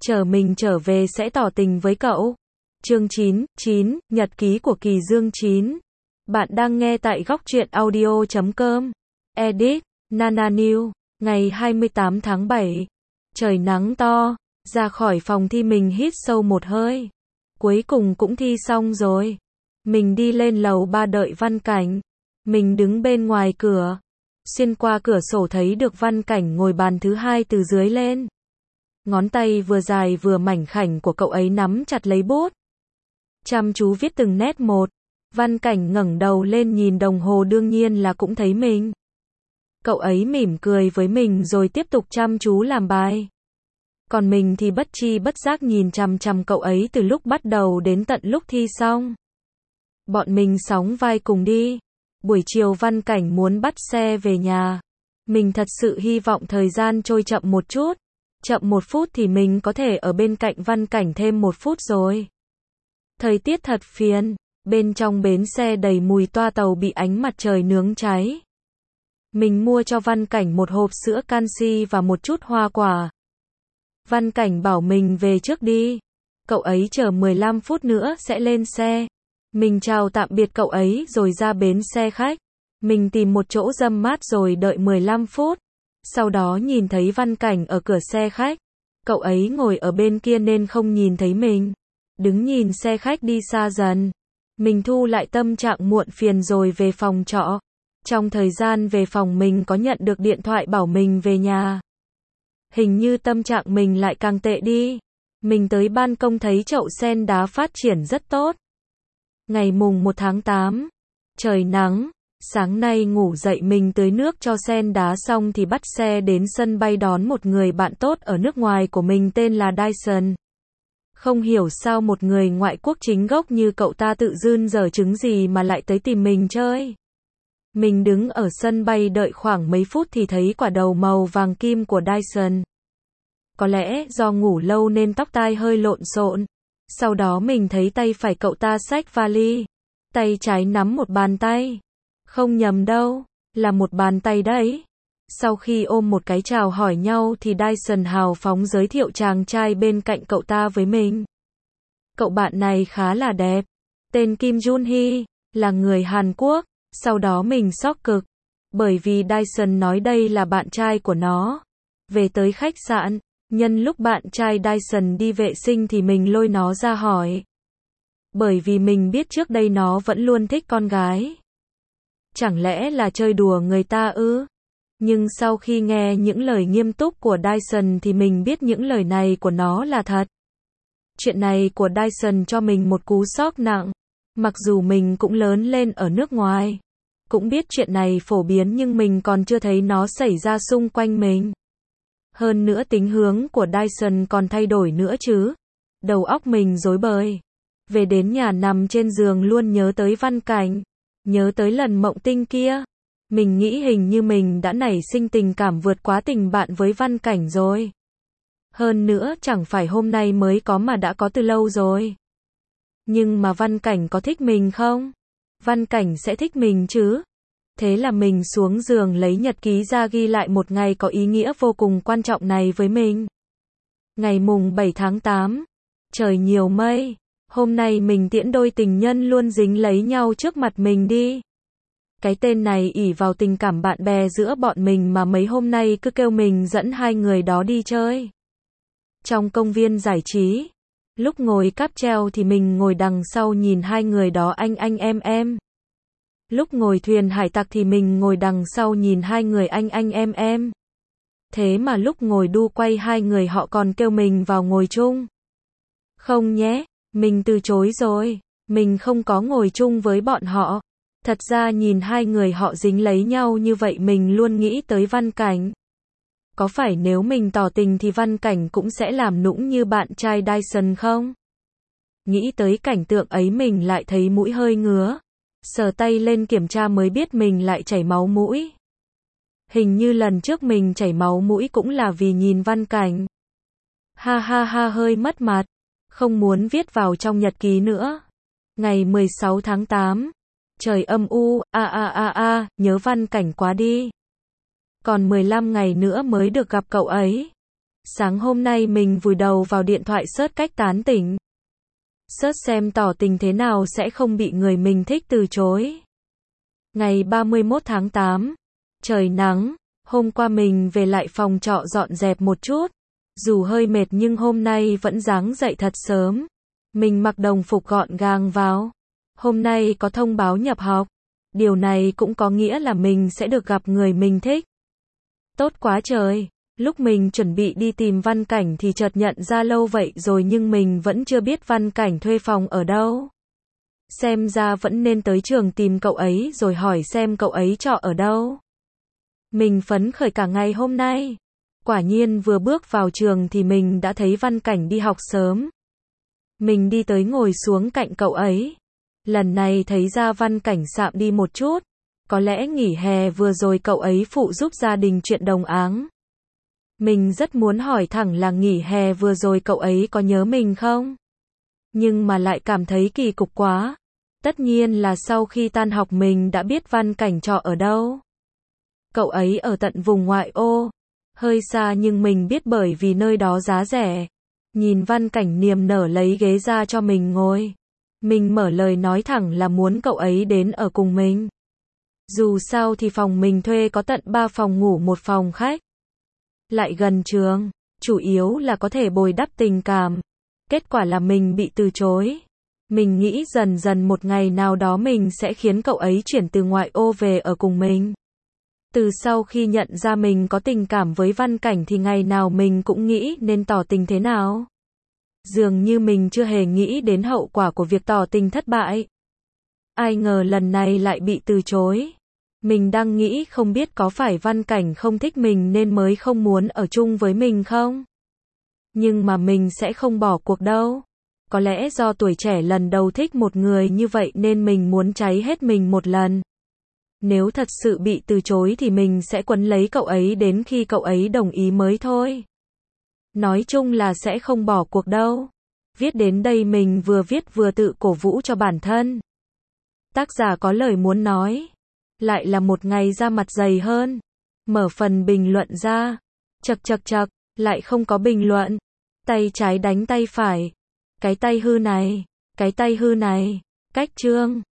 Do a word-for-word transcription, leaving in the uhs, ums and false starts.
chờ mình trở về sẽ tỏ tình với cậu. Chương chín, chín, Nhật ký của Kỳ Dương chín. Bạn đang nghe tại góc truyện audio chấm com. Edit, Nana New. Ngày hai mươi tám tháng bảy. Trời nắng to. Ra khỏi phòng thi mình hít sâu một hơi. Cuối cùng cũng thi xong rồi. Mình đi lên lầu ba đợi Văn Cảnh. Mình đứng bên ngoài cửa. Xuyên qua cửa sổ thấy được Văn Cảnh ngồi bàn thứ hai từ dưới lên. Ngón tay vừa dài vừa mảnh khảnh của cậu ấy nắm chặt lấy bút. Chăm chú viết từng nét một. Văn Cảnh ngẩng đầu lên nhìn đồng hồ, đương nhiên là cũng thấy mình. Cậu ấy mỉm cười với mình rồi tiếp tục chăm chú làm bài. Còn mình thì bất tri bất giác nhìn chằm chằm cậu ấy từ lúc bắt đầu đến tận lúc thi xong. Bọn mình sóng vai cùng đi. Buổi chiều Văn Cảnh muốn bắt xe về nhà. Mình thật sự hy vọng thời gian trôi chậm một chút. Chậm một phút thì mình có thể ở bên cạnh Văn Cảnh thêm một phút rồi. Thời tiết thật phiền. Bên trong bến xe đầy mùi toa tàu bị ánh mặt trời nướng cháy. Mình mua cho Văn Cảnh một hộp sữa canxi và một chút hoa quả. Văn Cảnh bảo mình về trước đi. Cậu ấy chờ mười lăm phút nữa sẽ lên xe. Mình chào tạm biệt cậu ấy rồi ra bến xe khách. Mình tìm một chỗ râm mát rồi đợi mười lăm phút. Sau đó nhìn thấy Văn Cảnh ở cửa xe khách. Cậu ấy ngồi ở bên kia nên không nhìn thấy mình. Đứng nhìn xe khách đi xa dần. Mình thu lại tâm trạng muộn phiền rồi về phòng trọ. Trong thời gian về phòng mình có nhận được điện thoại bảo mình về nhà. Hình như tâm trạng mình lại càng tệ đi. Mình tới ban công thấy chậu sen đá phát triển rất tốt. Ngày mùng một tháng tám. Trời nắng. Sáng nay ngủ dậy mình tưới nước cho sen đá xong thì bắt xe đến sân bay đón một người bạn tốt ở nước ngoài của mình tên là Dyson. Không hiểu sao một người ngoại quốc chính gốc như cậu ta tự dưng dở trứng gì mà lại tới tìm mình chơi. Mình đứng ở sân bay đợi khoảng mấy phút thì thấy quả đầu màu vàng kim của Dyson. Có lẽ do ngủ lâu nên tóc tai hơi lộn xộn. Sau đó mình thấy tay phải cậu ta xách vali. Tay trái nắm một bàn tay. Không nhầm đâu, là một bàn tay đấy. Sau khi ôm một cái chào hỏi nhau thì Dyson hào phóng giới thiệu chàng trai bên cạnh cậu ta với mình. Cậu bạn này khá là đẹp. Tên Kim Jun Hee, là người Hàn Quốc. Sau đó mình sốc cực. Bởi vì Dyson nói đây là bạn trai của nó. Về tới khách sạn, nhân lúc bạn trai Dyson đi vệ sinh thì mình lôi nó ra hỏi. Bởi vì mình biết trước đây nó vẫn luôn thích con gái. Chẳng lẽ là chơi đùa người ta ư? Nhưng sau khi nghe những lời nghiêm túc của Dyson thì mình biết những lời này của nó là thật. Chuyện này của Dyson cho mình một cú sốc nặng. Mặc dù mình cũng lớn lên ở nước ngoài, cũng biết chuyện này phổ biến nhưng mình còn chưa thấy nó xảy ra xung quanh mình. Hơn nữa tính hướng của Dyson còn thay đổi nữa chứ. Đầu óc mình rối bời. Về đến nhà nằm trên giường luôn nhớ tới Văn Cảnh. Nhớ tới lần mộng tinh kia. Mình nghĩ hình như mình đã nảy sinh tình cảm vượt quá tình bạn với Văn Cảnh rồi. Hơn nữa chẳng phải hôm nay mới có mà đã có từ lâu rồi. Nhưng mà Văn Cảnh có thích mình không? Văn Cảnh sẽ thích mình chứ? Thế là mình xuống giường lấy nhật ký ra ghi lại một ngày có ý nghĩa vô cùng quan trọng này với mình. Ngày mùng bảy tháng tám. Trời nhiều mây. Hôm nay mình tiễn đôi tình nhân luôn dính lấy nhau trước mặt mình đi. Cái tên này ỷ vào tình cảm bạn bè giữa bọn mình mà mấy hôm nay cứ kêu mình dẫn hai người đó đi chơi. Trong công viên giải trí, lúc ngồi cáp treo thì mình ngồi đằng sau nhìn hai người đó anh anh em em. Lúc ngồi thuyền hải tặc thì mình ngồi đằng sau nhìn hai người anh anh em em. Thế mà lúc ngồi đu quay hai người họ còn kêu mình vào ngồi chung. Không nhé, mình từ chối rồi, mình không có ngồi chung với bọn họ. Thật ra nhìn hai người họ dính lấy nhau như vậy mình luôn nghĩ tới Văn Cảnh. Có phải nếu mình tỏ tình thì Văn Cảnh cũng sẽ làm nũng như bạn trai Dyson không? Nghĩ tới cảnh tượng ấy mình lại thấy mũi hơi ngứa. Sờ tay lên kiểm tra mới biết mình lại chảy máu mũi. Hình như lần trước mình chảy máu mũi cũng là vì nhìn Văn Cảnh. Ha ha ha, hơi mất mặt. Không muốn viết vào trong nhật ký nữa. Ngày mười sáu tháng tám. Trời âm u, a a a a, nhớ Văn Cảnh quá đi. Còn mười lăm ngày nữa mới được gặp cậu ấy. Sáng hôm nay mình vùi đầu vào điện thoại search cách tán tỉnh. Search xem tỏ tình thế nào sẽ không bị người mình thích từ chối. Ngày ba mươi mốt tháng tám. Trời nắng. Hôm qua mình về lại phòng trọ dọn dẹp một chút. Dù hơi mệt nhưng hôm nay vẫn ráng dậy thật sớm. Mình mặc đồng phục gọn gàng vào. Hôm nay có thông báo nhập học. Điều này cũng có nghĩa là mình sẽ được gặp người mình thích. Tốt quá trời. Lúc mình chuẩn bị đi tìm Văn Cảnh thì chợt nhận ra lâu vậy rồi nhưng mình vẫn chưa biết Văn Cảnh thuê phòng ở đâu. Xem ra vẫn nên tới trường tìm cậu ấy rồi hỏi xem cậu ấy trọ ở đâu. Mình phấn khởi cả ngày hôm nay. Quả nhiên vừa bước vào trường thì mình đã thấy Văn Cảnh đi học sớm. Mình đi tới ngồi xuống cạnh cậu ấy. Lần này thấy ra Văn Cảnh sạm đi một chút. Có lẽ nghỉ hè vừa rồi cậu ấy phụ giúp gia đình chuyện đồng áng. Mình rất muốn hỏi thẳng là nghỉ hè vừa rồi cậu ấy có nhớ mình không? Nhưng mà lại cảm thấy kỳ cục quá. Tất nhiên là sau khi tan học mình đã biết Văn Cảnh trọ ở đâu. Cậu ấy ở tận vùng ngoại ô. Hơi xa nhưng mình biết bởi vì nơi đó giá rẻ. Nhìn Văn Cảnh niềm nở lấy ghế ra cho mình ngồi. Mình mở lời nói thẳng là muốn cậu ấy đến ở cùng mình. Dù sao thì phòng mình thuê có tận ba phòng ngủ một phòng khách. Lại gần trường, chủ yếu là có thể bồi đắp tình cảm. Kết quả là mình bị từ chối. Mình nghĩ dần dần một ngày nào đó mình sẽ khiến cậu ấy chuyển từ ngoại ô về ở cùng mình. Từ sau khi nhận ra mình có tình cảm với Văn Cảnh thì ngày nào mình cũng nghĩ nên tỏ tình thế nào. Dường như mình chưa hề nghĩ đến hậu quả của việc tỏ tình thất bại. Ai ngờ lần này lại bị từ chối. Mình đang nghĩ không biết có phải Văn Cảnh không thích mình nên mới không muốn ở chung với mình không? Nhưng mà mình sẽ không bỏ cuộc đâu. Có lẽ do tuổi trẻ lần đầu thích một người như vậy nên mình muốn cháy hết mình một lần. Nếu thật sự bị từ chối thì mình sẽ quấn lấy cậu ấy đến khi cậu ấy đồng ý mới thôi. Nói chung là sẽ không bỏ cuộc đâu. Viết đến đây mình vừa viết vừa tự cổ vũ cho bản thân. Tác giả có lời muốn nói. Lại là một ngày ra mặt dày hơn. Mở phần bình luận ra. Chật chật chật, lại không có bình luận. Tay trái đánh tay phải. Cái tay hư này, cái tay hư này. Cách chương.